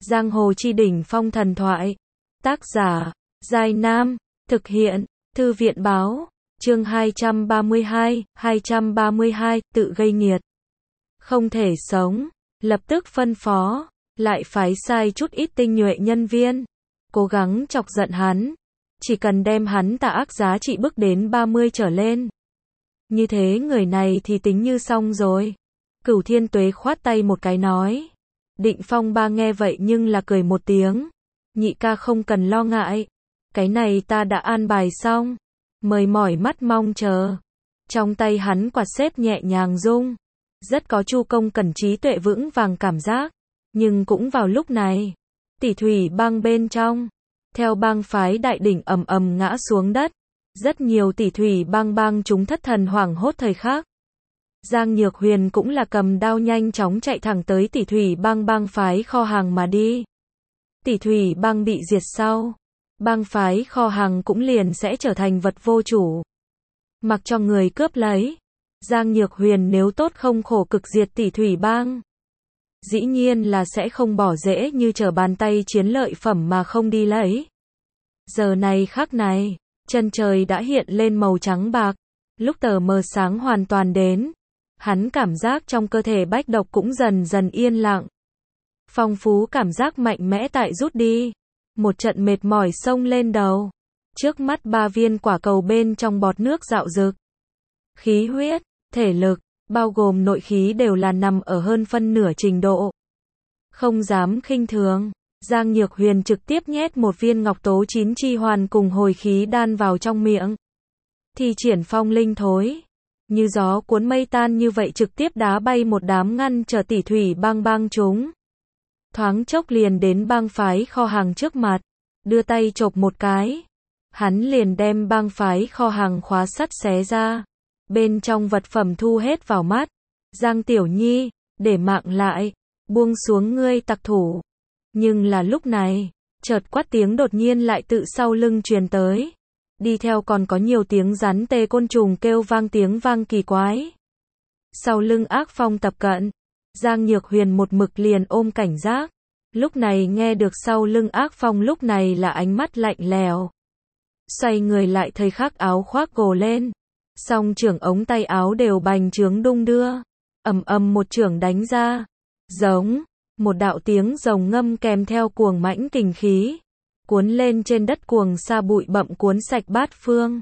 Giang hồ chi đỉnh phong thần thoại. Tác giả, Giai Nam. Thực hiện, Thư viện báo. Chương 232, tự gây nghiệt. Không thể sống, lập tức phân phó, lại phái sai chút ít tinh nhuệ nhân viên, cố gắng chọc giận hắn, chỉ cần đem hắn tà ác giá trị bước đến 30 trở lên. Như thế người này thì tính như xong rồi. Cửu Thiên Tuế khoát tay một cái nói. Định Phong Ba nghe vậy nhưng là cười một tiếng. Nhị ca không cần lo ngại, cái này ta đã an bài xong, mời mỏi mắt mong chờ. Trong tay hắn quạt xếp nhẹ nhàng rung, rất có Chu Công Cẩn trí tuệ vững vàng cảm giác. Nhưng cũng vào lúc này, Tỷ Thủy Bang bên trong, theo bang phái đại đỉnh ầm ầm ngã xuống đất, rất nhiều Tỷ Thủy Bang chúng thất thần hoảng hốt thời khắc. Giang Nhược Huyền cũng là cầm đao nhanh chóng chạy thẳng tới Tỷ Thủy Bang phái kho hàng mà đi. Tỷ Thủy Bang bị diệt sau, bang phái kho hàng cũng liền sẽ trở thành vật vô chủ, mặc cho người cướp lấy. Giang Nhược Huyền nếu tốt không khổ cực diệt Tỷ Thủy Bang, dĩ nhiên là sẽ không bỏ dễ như trở bàn tay chiến lợi phẩm mà không đi lấy. Giờ này khắc này, chân trời đã hiện lên màu trắng bạc, lúc tờ mờ sáng hoàn toàn đến, hắn cảm giác trong cơ thể bách độc cũng dần dần yên lặng. Phong phú cảm giác mạnh mẽ tại rút đi, một trận mệt mỏi xông lên đầu. Trước mắt 3 viên quả cầu bên trong bọt nước rạo rực. Khí huyết, thể lực, bao gồm nội khí đều là nằm ở hơn phân nửa trình độ. Không dám khinh thường, Giang Nhược Huyền trực tiếp nhét một viên ngọc tố 9 chi hoàn cùng hồi khí đan vào trong miệng. Thi triển phong linh thối, như gió cuốn mây tan như vậy trực tiếp đá bay một đám ngăn trở Tỷ Thủy Bang chúng. Thoáng chốc liền đến bang phái kho hàng trước mặt, đưa tay chộp một cái, hắn liền đem bang phái kho hàng khóa sắt xé ra, bên trong vật phẩm thu hết vào mắt. Giang Tiểu Nhi, để mạng lại, buông xuống ngươi tặc thủ. Nhưng là lúc này, chợt quát tiếng đột nhiên lại tự sau lưng truyền tới, đi theo còn có nhiều tiếng rắn tê côn trùng kêu vang, tiếng vang kỳ quái. Sau lưng ác phong tập cận, Giang Nhược Huyền một mực liền ôm cảnh giác. Lúc này nghe được sau lưng ác phong lúc này là ánh mắt lạnh lẽo. Xoay người lại thời khắc áo khoác gồ lên, song trưởng ống tay áo đều bành trướng đung đưa, ầm ầm một chưởng đánh ra, giống một đạo tiếng rồng ngâm kèm theo cuồng mãnh kình khí, cuốn lên trên đất cuồng sa bụi bặm cuốn sạch bát phương.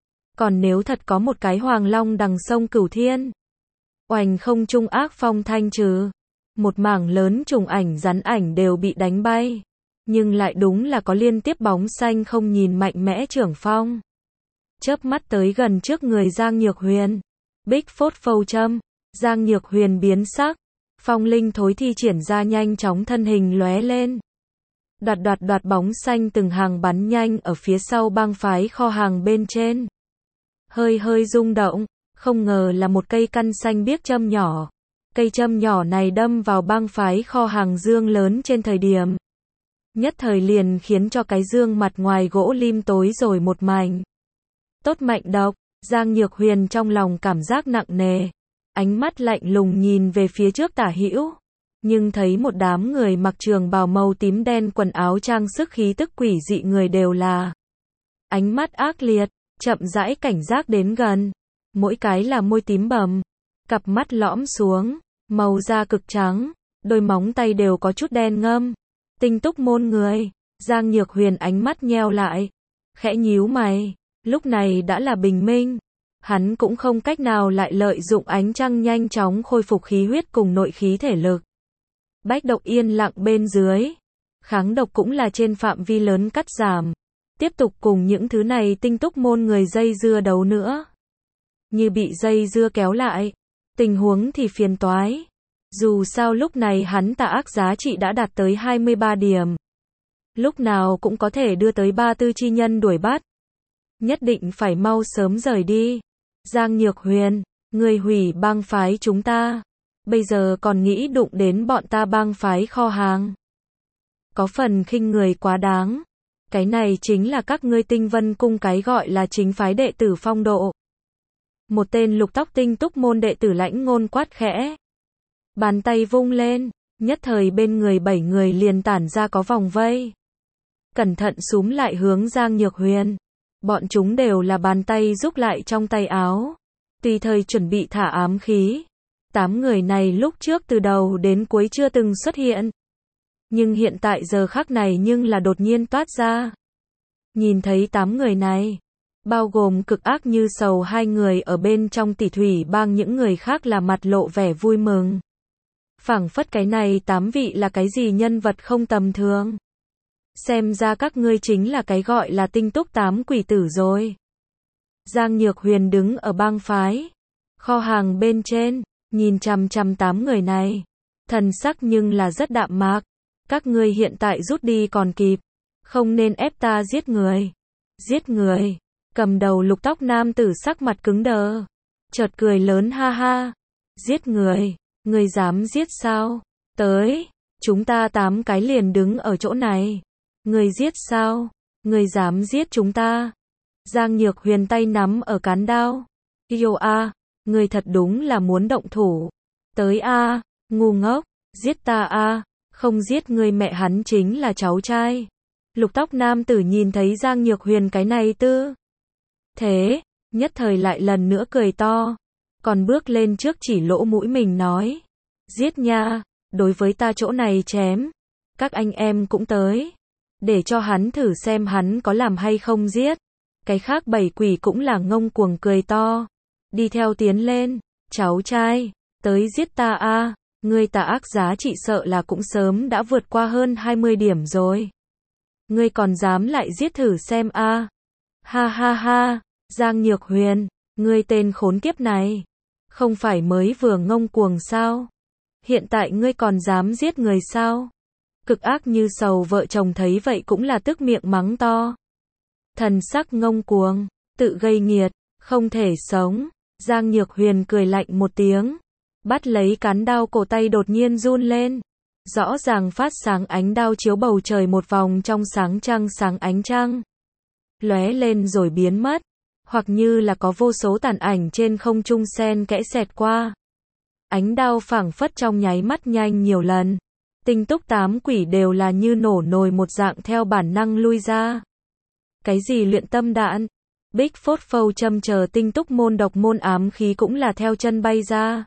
Còn nếu thật có một cái hoàng long đằng sông Cửu Thiên, oành không trung ác phong thanh trừ, một mảng lớn trùng ảnh rắn ảnh đều bị đánh bay, nhưng lại đúng là có liên tiếp bóng xanh không nhìn mạnh mẽ trưởng phong, chớp mắt tới gần trước người Giang Nhược Huyền. Bích phốt phâu châm, Giang Nhược Huyền biến sắc, phong linh thối thi triển ra nhanh chóng thân hình lóe lên. Đoạt bóng xanh từng hàng bắn nhanh ở phía sau bang phái kho hàng bên trên. Hơi rung động, không ngờ là một cây căn xanh biếc châm nhỏ. Cây châm nhỏ này đâm vào bang phái kho hàng dương lớn trên thời điểm. Nhất thời liền khiến cho cái dương mặt ngoài gỗ lim tối rồi một mảnh. Tốt mạnh độc, Giang Nhược Huyền trong lòng cảm giác nặng nề. Ánh mắt lạnh lùng nhìn về phía trước tả hữu. Nhưng thấy một đám người mặc trường bào màu tím đen quần áo trang sức khí tức quỷ dị người đều là. Ánh mắt ác liệt, chậm rãi cảnh giác đến gần. Mỗi cái là môi tím bầm, cặp mắt lõm xuống, màu da cực trắng, đôi móng tay đều có chút đen ngâm. Tinh túc môn người, Giang Nhược Huyền ánh mắt nheo lại, khẽ nhíu mày, lúc này đã là bình minh. Hắn cũng không cách nào lại lợi dụng ánh trăng nhanh chóng khôi phục khí huyết cùng nội khí thể lực. Bách độc yên lặng bên dưới, kháng độc cũng là trên phạm vi lớn cắt giảm. Tiếp tục cùng những thứ này tinh túc môn người dây dưa đấu nữa. Như bị dây dưa kéo lại, tình huống thì phiền toái. Dù sao lúc này hắn tà ác giá trị đã đạt tới 23 điểm. Lúc nào cũng có thể đưa tới 34 chi nhân đuổi bắt. Nhất định phải mau sớm rời đi. Giang Nhược Huyền, người hủy bang phái chúng ta. Bây giờ còn nghĩ đụng đến bọn ta bang phái kho hàng. Có phần khinh người quá đáng. Cái này chính là các ngươi Tinh Vân Cung cái gọi là chính phái đệ tử phong độ. Một tên lục tóc tinh túc môn đệ tử lãnh ngôn quát khẽ. Bàn tay vung lên, Nhất thời bên người 7 người liền tản ra có vòng vây. Cẩn thận súm lại hướng Giang Nhược Huyền. Bọn chúng đều là bàn tay rúc lại trong tay áo. Tùy thời chuẩn bị thả ám khí. 8 người này lúc trước từ đầu đến cuối chưa từng xuất hiện. Nhưng hiện tại giờ khắc này nhưng là đột nhiên toát ra. Nhìn thấy 8 người này, bao gồm cực ác như sầu 2 người ở bên trong Tỷ Thủy Bang, những người khác là mặt lộ vẻ vui mừng. Phảng phất cái này 8 vị là cái gì nhân vật không tầm thường. Xem ra các ngươi chính là cái gọi là tinh túc 8 quỷ tử rồi. Giang Nhược Huyền đứng ở bang phái kho hàng bên trên, nhìn chằm chằm 8 người này. Thần sắc nhưng là rất đạm mạc. Các ngươi hiện tại rút đi còn kịp. Không nên ép ta giết người. Giết người. Cầm đầu lục tóc nam tử sắc mặt cứng đờ. Chợt cười lớn ha ha. Giết người. Người dám giết sao? Tới. Chúng ta 8 cái liền đứng ở chỗ này. Người giết sao? Người dám giết chúng ta? Giang Nhược Huyền tay nắm ở cán đao. Yêu a, người thật đúng là muốn động thủ. Tới a, ngu ngốc, giết ta a, không giết người mẹ hắn chính là cháu trai. Lục tóc nam tử nhìn thấy Giang Nhược Huyền cái này tư thế, nhất thời lại lần nữa cười to, còn bước lên trước chỉ lỗ mũi mình nói, giết nha, đối với ta chỗ này chém, các anh em cũng tới, để cho hắn thử xem hắn có làm hay không giết. Cái khác 7 quỷ cũng là ngông cuồng cười to, đi theo tiến lên, cháu trai, tới giết ta a, ngươi tà ác giá trị sợ là cũng sớm đã vượt qua hơn 20 điểm rồi. Ngươi còn dám lại giết thử xem a. Ha ha ha, Giang Nhược Huyền, ngươi tên khốn kiếp này, không phải mới vừa ngông cuồng sao? Hiện tại ngươi còn dám giết người sao? Cực ác như sầu vợ chồng thấy vậy cũng là tức miệng mắng to. Thần sắc ngông cuồng, tự gây nghiệt, không thể sống. Giang Nhược Huyền cười lạnh một tiếng, bắt lấy cán đao, cổ tay đột nhiên run lên. Rõ ràng phát sáng ánh đao chiếu bầu trời một vòng trong sáng trăng, sáng ánh trăng lóe lên rồi biến mất, hoặc như là có vô số tàn ảnh trên không trung xen kẽ xẹt qua. Ánh đao phảng phất trong nháy mắt nhanh nhiều lần. Tinh túc 8 quỷ đều là như nổ nồi một dạng theo bản năng lui ra. Cái gì luyện tâm đạn, bích phốt phâu châm chờ tinh túc môn độc môn ám khí cũng là theo chân bay ra.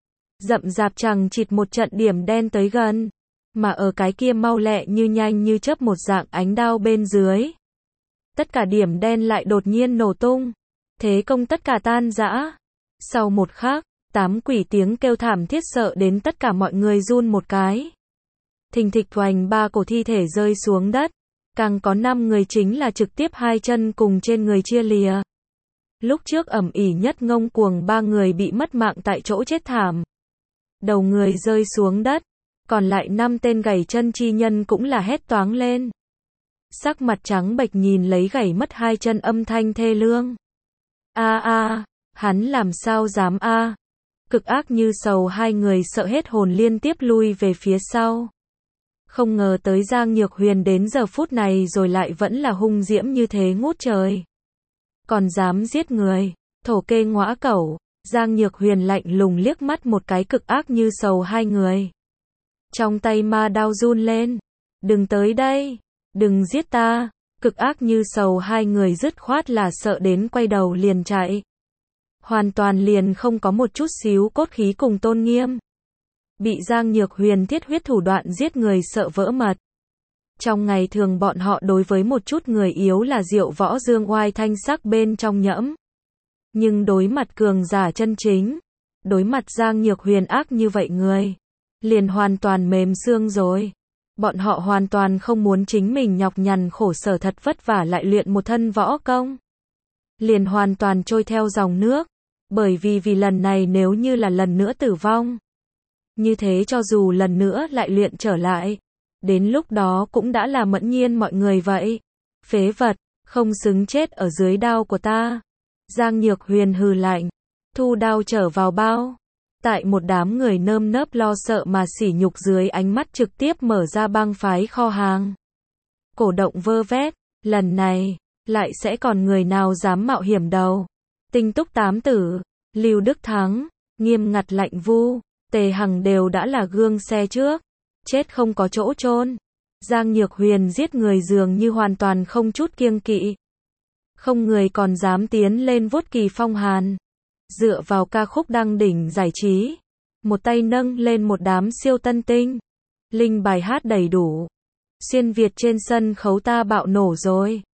Rậm rạp chằng chịt một trận điểm đen tới gần, mà ở cái kia mau lẹ như nhanh như chớp một dạng ánh đao bên dưới. Tất cả điểm đen lại đột nhiên nổ tung, thế công tất cả tan rã. Sau một khắc, 8 quỷ tiếng kêu thảm thiết sợ đến tất cả mọi người run một cái. Thình thịch oành 3 cổ thi thể rơi xuống đất, càng có 5 người chính là trực tiếp 2 chân cùng trên người chia lìa. Lúc trước ầm ĩ nhất ngông cuồng 3 người bị mất mạng tại chỗ chết thảm. Đầu người rơi xuống đất, còn lại 5 tên gãy chân chi nhân cũng là hét toáng lên. Sắc mặt trắng bệch nhìn lấy gãy mất 2 chân âm thanh thê lương. A a, hắn làm sao dám a? Cực ác như sầu 2 người sợ hết hồn liên tiếp lui về phía sau. Không ngờ tới Giang Nhược Huyền đến giờ phút này rồi lại vẫn là hung diễm như thế ngút trời. Còn dám giết người, thổ kê ngõa cẩu. Giang Nhược Huyền lạnh lùng liếc mắt một cái cực ác như sầu 2 người. Trong tay ma đao run lên. Đừng tới đây, đừng giết ta. Cực ác như sầu 2 người dứt khoát là sợ đến quay đầu liền chạy. Hoàn toàn liền không có một chút xíu cốt khí cùng tôn nghiêm. Bị Giang Nhược Huyền thiết huyết thủ đoạn giết người sợ vỡ mật. Trong ngày thường bọn họ đối với một chút người yếu là diệu võ dương oai thanh sắc bên trong nhẫm. Nhưng đối mặt cường giả chân chính, đối mặt Giang Nhược Huyền ác như vậy người, liền hoàn toàn mềm xương rồi. Bọn họ hoàn toàn không muốn chính mình nhọc nhằn khổ sở thật vất vả lại luyện một thân võ công. Liền hoàn toàn trôi theo dòng nước, bởi vì lần này nếu như là lần nữa tử vong. Như thế cho dù lần nữa lại luyện trở lại, đến lúc đó cũng đã là mẫn nhiên mọi người vậy. Phế vật, không xứng chết ở dưới đao của ta. Giang Nhược Huyền hừ lạnh, thu đao trở vào bao. Tại một đám người nơm nớp lo sợ mà sỉ nhục dưới ánh mắt trực tiếp mở ra bang phái kho hàng. Cổ động vơ vét, lần này, lại sẽ còn người nào dám mạo hiểm đâu. Tinh túc 8 tử, Lưu Đức Thắng, Nghiêm Ngặt Lạnh Vu, Tề Hằng đều đã là gương xe trước. chết không có chỗ chôn. Giang Nhược Huyền giết người dường như hoàn toàn không chút kiêng kỵ. Không người còn dám tiến lên vuốt Kỳ Phong Hàn. Dựa vào ca khúc đăng đỉnh giải trí, một tay nâng lên một đám siêu tân tinh. Linh bài hát đầy đủ. Xuyên Việt trên sân khấu ta bạo nổ rồi.